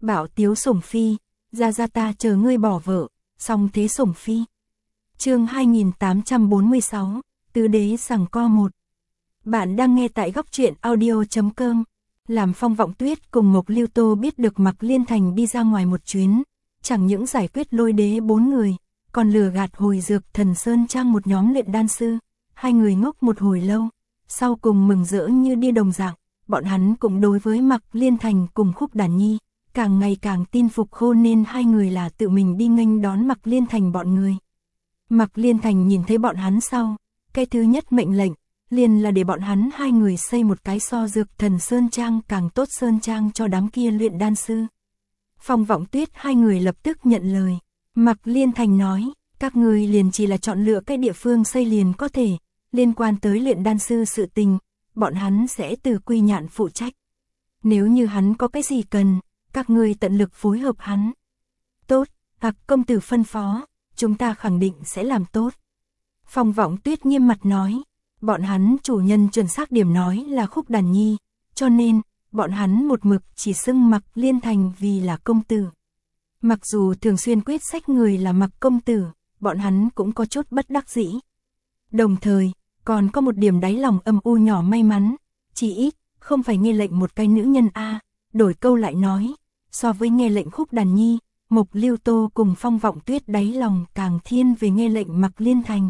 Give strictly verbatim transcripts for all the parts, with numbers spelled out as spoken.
Bảo Tiếu Sủng Phi, ra ra ta chờ ngươi bỏ vợ, song thế Sủng Phi. Chương hai nghìn tám trăm bốn mươi sáu, Tứ đế giằng co một. Bạn đang nghe tại góc truyện audio chấm com. Làm Phong Vọng Tuyết cùng Mộc Lưu Tô biết được Mạc Liên Thành đi ra ngoài một chuyến, chẳng những giải quyết Lôi đế bốn người, còn lừa gạt Hồi Dược Thần Sơn Trang một nhóm luyện đan sư. Hai người ngốc một hồi lâu, sau cùng mừng rỡ như đi đồng dạng. Bọn hắn cũng đối với Mạc Liên Thành cùng Khúc Đàn Nhi càng ngày càng tin phục, khô nên hai người là tự mình đi nghênh đón Mạc Liên Thành bọn người. Mạc Liên Thành nhìn thấy bọn hắn sau, cái thứ nhất mệnh lệnh liền là để bọn hắn hai người xây một cái so Dược Thần Sơn Trang càng tốt sơn trang cho đám kia luyện đan sư. Phong Vọng Tuyết hai người lập tức nhận lời. Mạc Liên Thành nói, các người liền chỉ là chọn lựa cái địa phương xây liền có thể, liên quan tới luyện đan sư sự tình, bọn hắn sẽ từ Quy Nhạn phụ trách. Nếu như hắn có cái gì cần, các người tận lực phối hợp hắn. Tốt, Hạc công tử phân phó, chúng ta khẳng định sẽ làm tốt. Phong Vọng Tuyết nghiêm mặt nói, bọn hắn chủ nhân chuẩn xác điểm nói là Khúc Đàn Nhi, cho nên, bọn hắn một mực chỉ xưng Mạc Liên Thành vì là công tử. Mặc dù thường xuyên quyết sách người là Mạc công tử, bọn hắn cũng có chút bất đắc dĩ. Đồng thời, còn có một điểm đáy lòng âm u nhỏ may mắn, chỉ ít, không phải nghe lệnh một cái nữ nhân a. Đổi câu lại nói, so với nghe lệnh Khúc Đàn Nhi, Mộc Lưu Tô cùng Phong Vọng Tuyết đáy lòng càng thiên về nghe lệnh Mạc Liên Thành.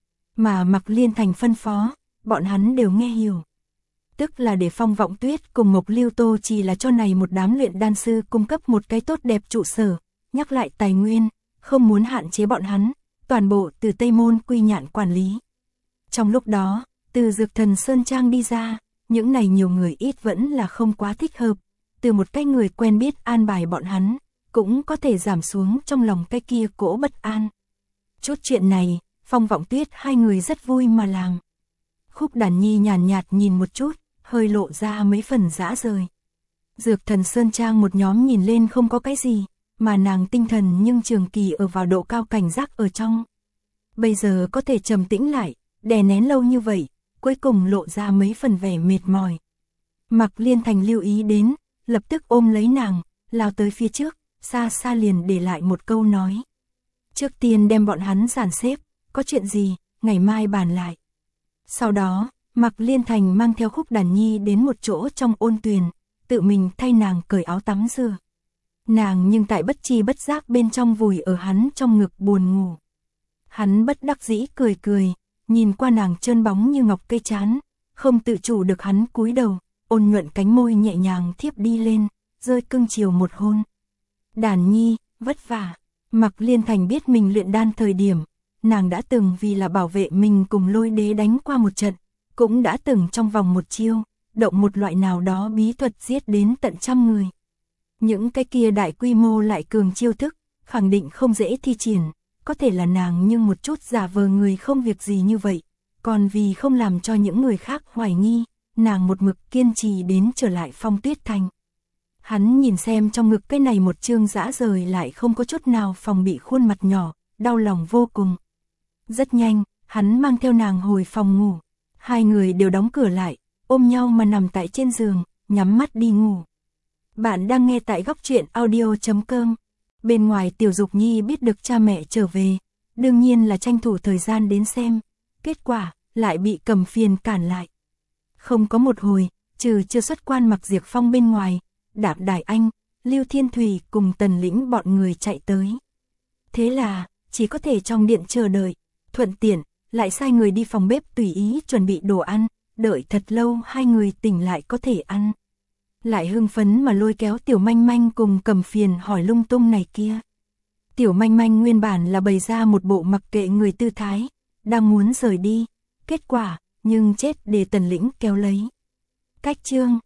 Mà Mạc Liên Thành phân phó, bọn hắn đều nghe hiểu. Tức là để Phong Vọng Tuyết cùng Mộc Lưu Tô chỉ là cho này một đám luyện đan sư cung cấp một cái tốt đẹp trụ sở, nhắc lại tài nguyên, không muốn hạn chế bọn hắn, toàn bộ từ Tây Môn Quy Nhạn quản lý. Trong lúc đó, từ Dược Thần Sơn Trang đi ra, những này nhiều người ít vẫn là không quá thích hợp, từ một cái người quen biết an bài bọn hắn, cũng có thể giảm xuống trong lòng cái kia cỗ bất an. Chút chuyện này, Phong Vọng Tuyết hai người rất vui mà làm. Khúc Đàn Nhi nhàn nhạt nhìn một chút, hơi lộ ra mấy phần dã rời. Dược Thần Sơn Trang một nhóm nhìn lên không có cái gì, mà nàng tinh thần nhưng trường kỳ ở vào độ cao cảnh giác ở trong. Bây giờ có thể trầm tĩnh lại, đè nén lâu như vậy, cuối cùng lộ ra mấy phần vẻ mệt mỏi. Mạc Liên Thành lưu ý đến, lập tức ôm lấy nàng, lao tới phía trước, xa xa liền để lại một câu nói. Trước tiên đem bọn hắn dàn xếp, có chuyện gì, ngày mai bàn lại. Sau đó, Mạc Liên Thành mang theo Khúc Đàn Nhi đến một chỗ trong ôn tuyền, tự mình thay nàng cởi áo tắm rửa. Nàng nhưng tại bất chi bất giác bên trong vùi ở hắn trong ngực buồn ngủ. Hắn bất đắc dĩ cười cười, nhìn qua nàng trơn bóng như ngọc cây trán, không tự chủ được hắn cúi đầu, ôn nhuận cánh môi nhẹ nhàng thiếp đi lên, rơi cưng chiều một hôn. Đàn Nhi, vất vả. Mạc Liên Thành biết mình luyện đan thời điểm, nàng đã từng vì là bảo vệ mình cùng Lôi đế đánh qua một trận, cũng đã từng trong vòng một chiêu, động một loại nào đó bí thuật giết đến tận trăm người. Những cái kia đại quy mô lại cường chiêu thức, khẳng định không dễ thi triển, có thể là nàng nhưng một chút giả vờ người không việc gì như vậy, còn vì không làm cho những người khác hoài nghi, nàng một mực kiên trì đến trở lại Phong Tuyết Thành. Hắn nhìn xem trong ngực cái này một chương dã rời lại không có chút nào phòng bị khuôn mặt nhỏ, đau lòng vô cùng. Rất nhanh, hắn mang theo nàng hồi phòng ngủ, hai người đều đóng cửa lại, ôm nhau mà nằm tại trên giường, nhắm mắt đi ngủ. Bạn đang nghe tại góc truyện audio chấm com. Bên ngoài Tiểu Dục Nhi biết được cha mẹ trở về, đương nhiên là tranh thủ thời gian đến xem, kết quả lại bị Cầm Phiền cản lại. Không có một hồi, trừ chưa xuất quan Mạc Diệp Phong bên ngoài, Đạp Đài Anh, Lưu Thiên Thủy cùng Tần Lĩnh bọn người chạy tới. Thế là, chỉ có thể trong điện chờ đợi, thuận tiện, lại sai người đi phòng bếp tùy ý chuẩn bị đồ ăn, đợi thật lâu hai người tỉnh lại có thể ăn. Lại hưng phấn mà lôi kéo Tiểu Manh Manh cùng Cầm Phiền hỏi lung tung này kia. Tiểu Manh Manh nguyên bản là bày ra một bộ mặc kệ người tư thái, đang muốn rời đi, kết quả, nhưng chết để Tần Lĩnh kéo lấy. Cách chương